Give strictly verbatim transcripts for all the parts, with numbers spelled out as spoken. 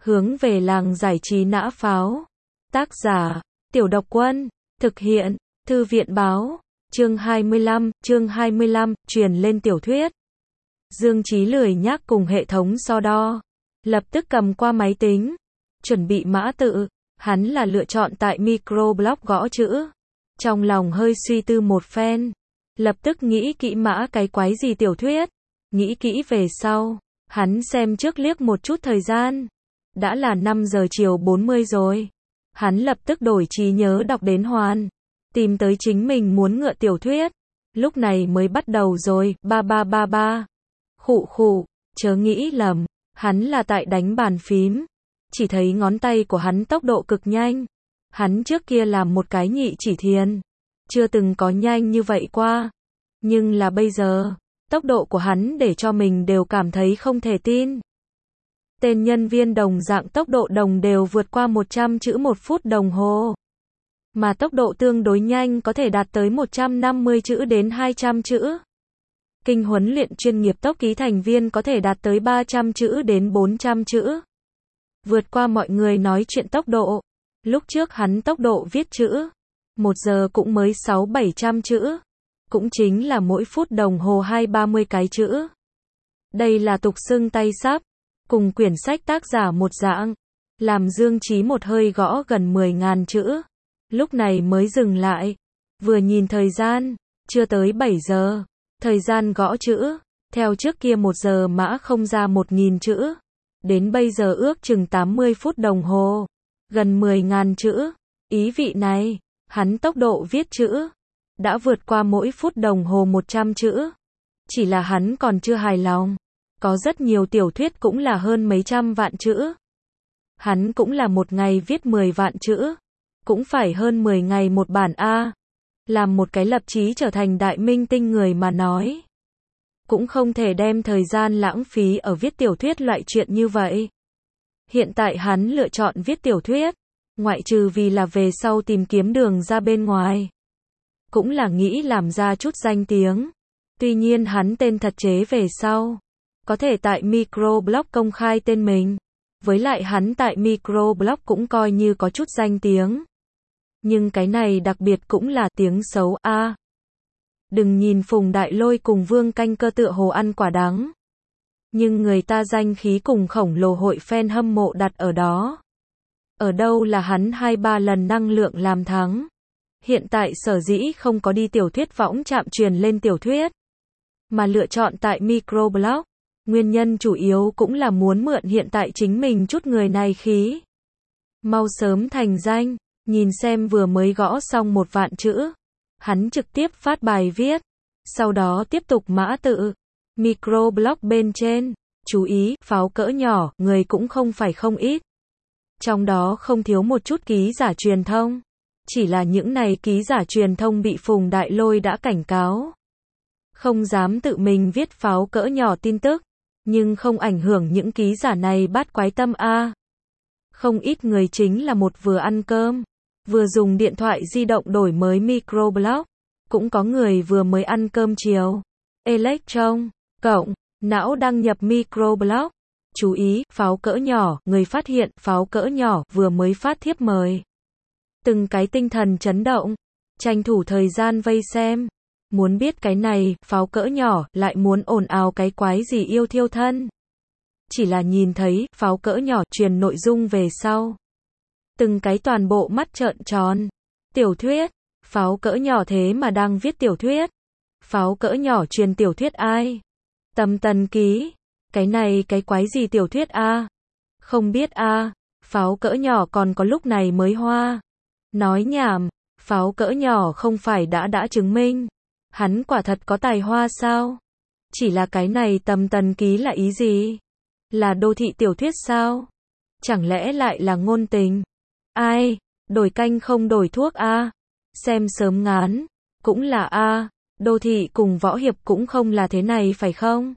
Hướng về làng giải trí nã pháo. Tác giả, Tiểu Độc Quân. Thực hiện, Thư viện báo. Chương hai mươi lăm, chương hai mươi lăm, truyền lên tiểu thuyết. Dương Chí lười nhác cùng hệ thống so đo. Lập tức cầm qua máy tính. Chuẩn bị mã tự. Hắn là lựa chọn tại microblock gõ chữ. Trong lòng hơi suy tư một phen. Lập tức nghĩ kỹ mã cái quái gì tiểu thuyết. Nghĩ kỹ về sau. Hắn xem trước liếc một chút thời gian. Đã là năm giờ chiều bốn mươi rồi. Hắn lập tức đổi trí nhớ đọc đến hoàn. Tìm tới chính mình muốn ngựa tiểu thuyết. Lúc này mới bắt đầu rồi, ba ba ba ba. Khụ khụ, chớ nghĩ lầm. Hắn là tại đánh bàn phím. Chỉ thấy ngón tay của hắn tốc độ cực nhanh. Hắn trước kia làm một cái nhị chỉ thiền. Chưa từng có nhanh như vậy qua. Nhưng là bây giờ, tốc độ của hắn để cho mình đều cảm thấy không thể tin. Tên nhân viên đồng dạng tốc độ đồng đều vượt qua một trăm chữ một phút đồng hồ. Mà tốc độ tương đối nhanh có thể đạt tới một trăm năm mươi chữ đến hai trăm chữ. Kinh huấn luyện chuyên nghiệp tốc ký thành viên có thể đạt tới ba trăm chữ đến bốn trăm chữ. Vượt qua mọi người nói chuyện tốc độ. Lúc trước hắn tốc độ viết chữ, một giờ cũng mới sáu bảy trăm chữ. Cũng chính là mỗi phút đồng hồ hai ba mươi cái chữ. Đây là tục xưng tay sắp. Cùng quyển sách tác giả một dạng. Làm Dương Chí một hơi gõ gần mười nghìn chữ. Lúc này mới dừng lại. Vừa nhìn thời gian, chưa tới bảy giờ. Thời gian gõ chữ, theo trước kia một giờ mã không ra một nghìn chữ. Đến bây giờ ước chừng tám mươi phút đồng hồ. Gần mười nghìn chữ. Ý vị này, hắn tốc độ viết chữ đã vượt qua mỗi phút đồng hồ một trăm chữ. Chỉ là hắn còn chưa hài lòng. Có rất nhiều tiểu thuyết cũng là hơn mấy trăm vạn chữ. Hắn cũng là một ngày viết mười vạn chữ. Cũng phải hơn mười ngày một bản A. Làm một cái lập chí trở thành đại minh tinh người mà nói. Cũng không thể đem thời gian lãng phí ở viết tiểu thuyết loại chuyện như vậy. Hiện tại hắn lựa chọn viết tiểu thuyết. Ngoại trừ vì là về sau tìm kiếm đường ra bên ngoài. Cũng là nghĩ làm ra chút danh tiếng. Tuy nhiên hắn tên thật chế về sau. Có thể tại microblock công khai tên mình. Với lại hắn tại microblock cũng coi như có chút danh tiếng. Nhưng cái này đặc biệt cũng là tiếng xấu a. À, đừng nhìn Phùng Đại Lôi cùng Vương Canh Cơ tựa hồ ăn quả đắng. Nhưng người ta danh khí cùng khổng lồ hội fan hâm mộ đặt ở đó. Ở đâu là hắn hai ba lần năng lượng làm thắng. Hiện tại sở dĩ không có đi tiểu thuyết võng chạm truyền lên tiểu thuyết. Mà lựa chọn tại microblock. Nguyên nhân chủ yếu cũng là muốn mượn hiện tại chính mình chút người này khí. Mau sớm thành danh. Nhìn xem vừa mới gõ xong một vạn chữ. Hắn trực tiếp phát bài viết. Sau đó tiếp tục mã tự. Microblock bên trên. Chú ý, pháo cỡ nhỏ, người cũng không phải không ít. Trong đó không thiếu một chút ký giả truyền thông. Chỉ là những này ký giả truyền thông bị Phùng Đại Lôi đã cảnh cáo. Không dám tự mình viết pháo cỡ nhỏ tin tức. Nhưng không ảnh hưởng những ký giả này bắt quái tâm a. Không ít người chính là một vừa ăn cơm. Vừa dùng điện thoại di động đổi mới microblock. Cũng có người vừa mới ăn cơm chiều. Electron, cộng, não đăng nhập microblock. Chú ý, pháo cỡ nhỏ, người phát hiện, pháo cỡ nhỏ, vừa mới phát thiếp mời. Từng cái tinh thần chấn động. Tranh thủ thời gian vây xem. Muốn biết cái này, pháo cỡ nhỏ, lại muốn ồn ào cái quái gì yêu thiêu thân. Chỉ là nhìn thấy, pháo cỡ nhỏ, truyền nội dung về sau. Từng cái toàn bộ mắt trợn tròn. Tiểu thuyết. Pháo cỡ nhỏ thế mà đang viết tiểu thuyết. Pháo cỡ nhỏ truyền tiểu thuyết ai? Tầm Tần Ký. Cái này cái quái gì tiểu thuyết a? Không biết a. Pháo cỡ nhỏ còn có lúc này mới hoa. Nói nhảm. Pháo cỡ nhỏ không phải đã đã chứng minh. Hắn quả thật có tài hoa sao? Chỉ là cái này Tầm Tần Ký là ý gì? Là đô thị tiểu thuyết sao? Chẳng lẽ lại là ngôn tình? Ai? Đổi canh không đổi thuốc a. À? Xem sớm ngán. Cũng là a. À. Đô thị cùng võ hiệp cũng không là thế này phải không?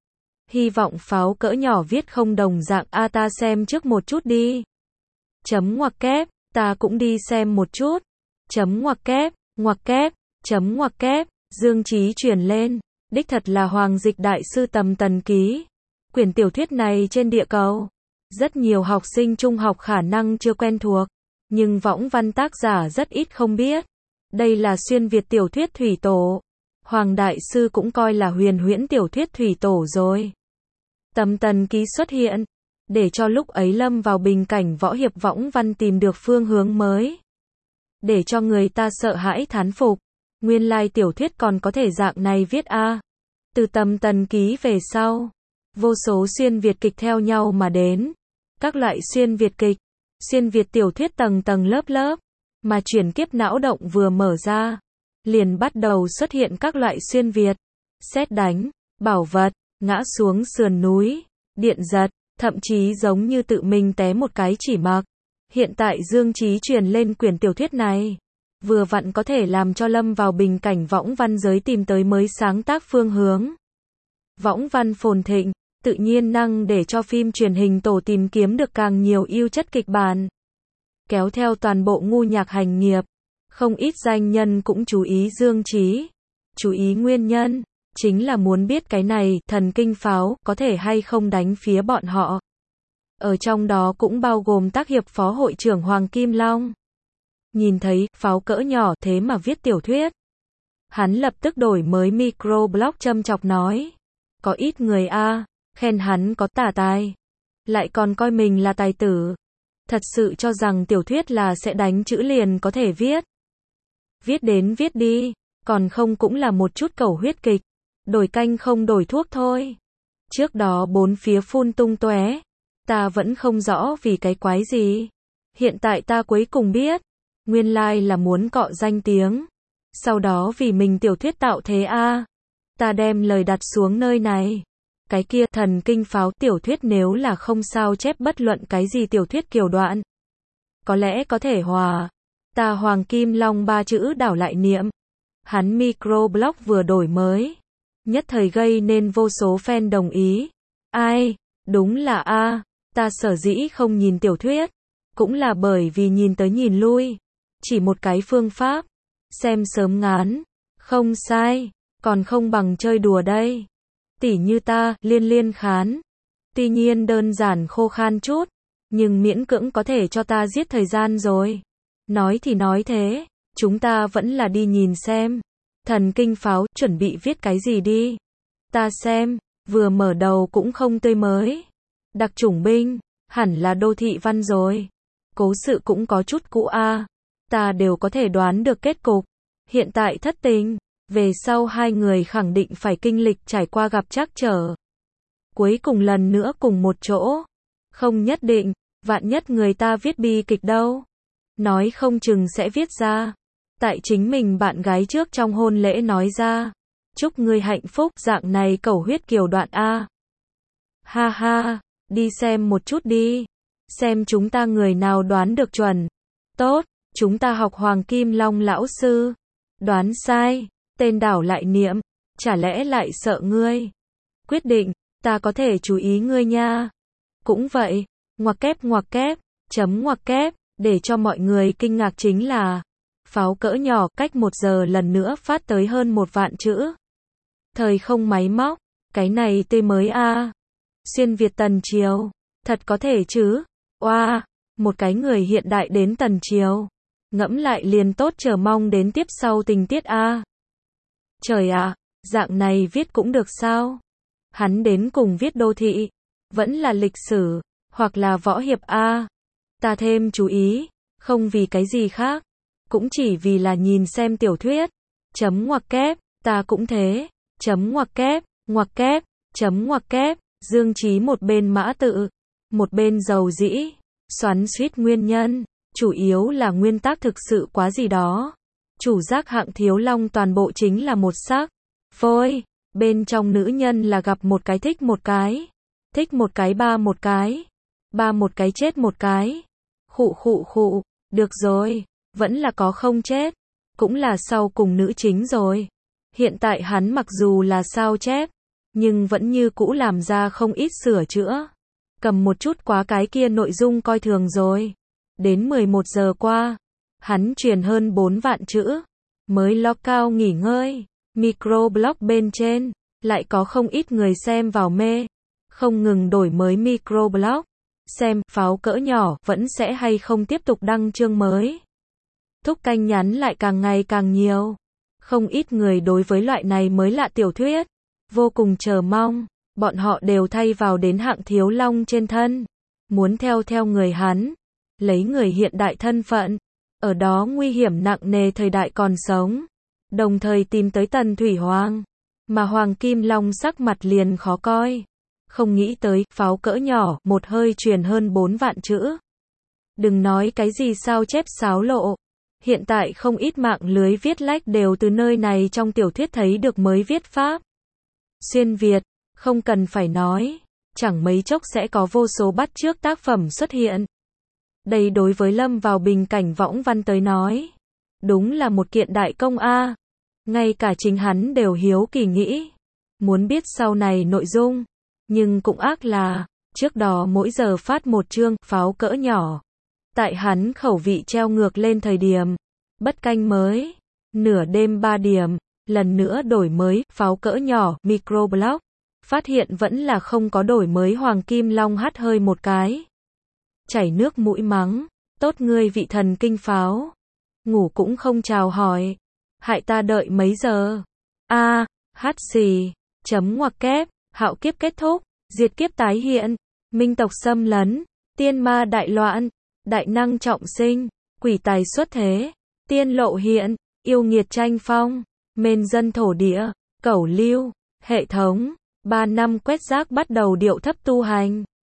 Hy vọng pháo cỡ nhỏ viết không đồng dạng a à, ta xem trước một chút đi. Chấm ngoặc kép. Ta cũng đi xem một chút. Chấm ngoặc kép. Ngoặc kép. Chấm ngoặc kép. Dương Chí truyền lên. Đích thật là Hoàng Dịch Đại Sư Tầm Tần Ký. Quyển tiểu thuyết này trên địa cầu. Rất nhiều học sinh trung học khả năng chưa quen thuộc, nhưng võng văn tác giả rất ít không biết. Đây là xuyên Việt tiểu thuyết thủy tổ. Hoàng Đại Sư cũng coi là huyền huyễn tiểu thuyết thủy tổ rồi. Tấm Tần Ký xuất hiện, để cho lúc ấy lâm vào bình cảnh võ hiệp võng văn tìm được phương hướng mới. Để cho người ta sợ hãi thán phục. Nguyên lai tiểu thuyết còn có thể dạng này viết a. Từ Tấm Tần Ký về sau, vô số xuyên Việt kịch theo nhau mà đến. Các loại xuyên Việt kịch, xuyên Việt tiểu thuyết tầng tầng lớp lớp, mà chuyển kiếp não động vừa mở ra, liền bắt đầu xuất hiện các loại xuyên Việt, sét đánh, bảo vật, ngã xuống sườn núi, điện giật, thậm chí giống như tự mình té một cái chỉ mặc. Hiện tại Dương Chí truyền lên quyển tiểu thuyết này, vừa vặn có thể làm cho lâm vào bình cảnh võng văn giới tìm tới mới sáng tác phương hướng. Võng văn phồn thịnh, tự nhiên năng để cho phim truyền hình tổ tìm kiếm được càng nhiều ưu chất kịch bản. Kéo theo toàn bộ ngu nhạc hành nghiệp, không ít danh nhân cũng chú ý Dương Chí. Chú ý nguyên nhân, chính là muốn biết cái này, thần kinh pháo, có thể hay không đánh phía bọn họ. Ở trong đó cũng bao gồm tác hiệp phó hội trưởng Hoàng Kim Long. Nhìn thấy, pháo cỡ nhỏ thế mà viết tiểu thuyết. Hắn lập tức đổi mới microblog châm chọc nói. Có ít người a khen hắn có tả tài. Lại còn coi mình là tài tử. Thật sự cho rằng tiểu thuyết là sẽ đánh chữ liền có thể viết. Viết đến viết đi, còn không cũng là một chút cầu huyết kịch. Đổi canh không đổi thuốc thôi. Trước đó bốn phía phun tung tóe, ta vẫn không rõ vì cái quái gì. Hiện tại ta cuối cùng biết, nguyên lai là muốn cọ danh tiếng. Sau đó vì mình tiểu thuyết tạo thế a, ta đem lời đặt xuống nơi này. Cái kia thần kinh pháo tiểu thuyết nếu là không sao chép bất luận cái gì tiểu thuyết kiểu đoạn. Có lẽ có thể hòa. Ta Hoàng Kim Long ba chữ đảo lại niệm. Hắn microblog vừa đổi mới. Nhất thời gây nên vô số fan đồng ý. Ai? Đúng là a. Ta sở dĩ không nhìn tiểu thuyết. Cũng là bởi vì nhìn tới nhìn lui. Chỉ một cái phương pháp. Xem sớm ngán. Không sai. Còn không bằng chơi đùa đây. Tỉ như ta, liên liên khán. Tuy nhiên đơn giản khô khan chút. Nhưng miễn cưỡng có thể cho ta giết thời gian rồi. Nói thì nói thế. Chúng ta vẫn là đi nhìn xem. Thần kinh pháo, chuẩn bị viết cái gì đi. Ta xem, vừa mở đầu cũng không tươi mới. Đặc chủng binh, hẳn là đô thị văn rồi. Cố sự cũng có chút cũ a. Ta đều có thể đoán được kết cục. Hiện tại thất tình, về sau hai người khẳng định phải kinh lịch trải qua gặp trắc trở. Cuối cùng lần nữa cùng một chỗ. Không nhất định, vạn nhất người ta viết bi kịch đâu. Nói không chừng sẽ viết ra. Tại chính mình bạn gái trước trong hôn lễ nói ra. Chúc ngươi hạnh phúc, dạng này cầu huyết kiều đoạn a. Ha ha, đi xem một chút đi. Xem chúng ta người nào đoán được chuẩn. Tốt, chúng ta học Hoàng Kim Long lão sư. Đoán sai, tên đảo lại niệm. Chả lẽ lại sợ ngươi? Quyết định, ta có thể chú ý ngươi nha. Cũng vậy, ngoặc kép ngoặc kép, chấm ngoặc kép, để cho mọi người kinh ngạc chính là pháo cỡ nhỏ cách một giờ lần nữa phát tới hơn một vạn chữ. Thời không máy móc, cái này tê mới a. Xuyên Việt tần triều, thật có thể chứ. Oa, wow, một cái người hiện đại đến tần triều. Ngẫm lại liền tốt chờ mong đến tiếp sau tình tiết a. Trời ạ, à, dạng này viết cũng được sao? Hắn đến cùng viết đô thị, vẫn là lịch sử, hoặc là võ hiệp a. Ta thêm chú ý, không vì cái gì khác. Cũng chỉ vì là nhìn xem tiểu thuyết. Chấm ngoặc kép, ta cũng thế. Chấm ngoặc kép, ngoặc kép, chấm ngoặc kép. Dương Chí một bên mã tự, một bên dầu dĩ, xoắn xuýt nguyên nhân. Chủ yếu là nguyên tắc thực sự quá gì đó. Chủ giác hạng thiếu long toàn bộ chính là một sắc. Phôi, bên trong nữ nhân là gặp một cái thích một cái. Thích một cái ba một cái. Ba một cái chết một cái. Khụ khụ khụ, được rồi. Vẫn là có không chết. Cũng là sau cùng nữ chính rồi. Hiện tại hắn mặc dù là sao chép. Nhưng vẫn như cũ làm ra không ít sửa chữa. Cầm một chút quá cái kia nội dung coi thường rồi. Đến mười một giờ qua. Hắn truyền hơn bốn vạn chữ. Mới log cao nghỉ ngơi. Microblog bên trên. Lại có không ít người xem vào mê. Không ngừng đổi mới microblog. xem pháo cỡ nhỏ vẫn sẽ hay không tiếp tục đăng chương mới. Thúc canh nhắn lại càng ngày càng nhiều. Không ít người đối với loại này mới lạ tiểu thuyết vô cùng chờ mong, bọn họ đều thay vào đến hạng thiếu long trên thân, muốn theo theo người hắn, lấy người hiện đại thân phận, ở đó nguy hiểm nặng nề thời đại còn sống, đồng thời tìm tới Tần Thủy Hoàng, mà Hoàng Kim Long sắc mặt liền khó coi, không nghĩ tới pháo cỡ nhỏ một hơi truyền hơn bốn vạn chữ. Đừng nói cái gì sao chép xáo lộ. Hiện tại không ít mạng lưới viết lách đều từ nơi này trong tiểu thuyết thấy được mới viết pháp. Xuyên Việt, không cần phải nói, chẳng mấy chốc sẽ có vô số bắt chước tác phẩm xuất hiện. Đây đối với lâm vào bình cảnh võng văn tới nói, đúng là một kiện đại công a. Ngay cả chính hắn đều hiếu kỳ nghĩ, muốn biết sau này nội dung, nhưng cũng ác là, trước đó mỗi giờ phát một chương pháo cỡ nhỏ. Tại hắn khẩu vị treo ngược lên thời điểm, bất canh mới, nửa đêm ba điểm, lần nữa đổi mới, pháo cỡ nhỏ, microblog, phát hiện vẫn là không có đổi mới. Hoàng Kim Long hắt hơi một cái, chảy nước mũi mắng, tốt ngươi vị thần kinh pháo, ngủ cũng không chào hỏi, hại ta đợi mấy giờ, a hát xì, chấm ngoặc kép, hạo kiếp kết thúc, diệt kiếp tái hiện, minh tộc xâm lấn, tiên ma đại loạn, đại năng trọng sinh, quỷ tài xuất thế, tiên lộ hiện, yêu nghiệt tranh phong, mên dân thổ địa, cẩu lưu, hệ thống, ba năm quét rác bắt đầu điệu thấp tu hành.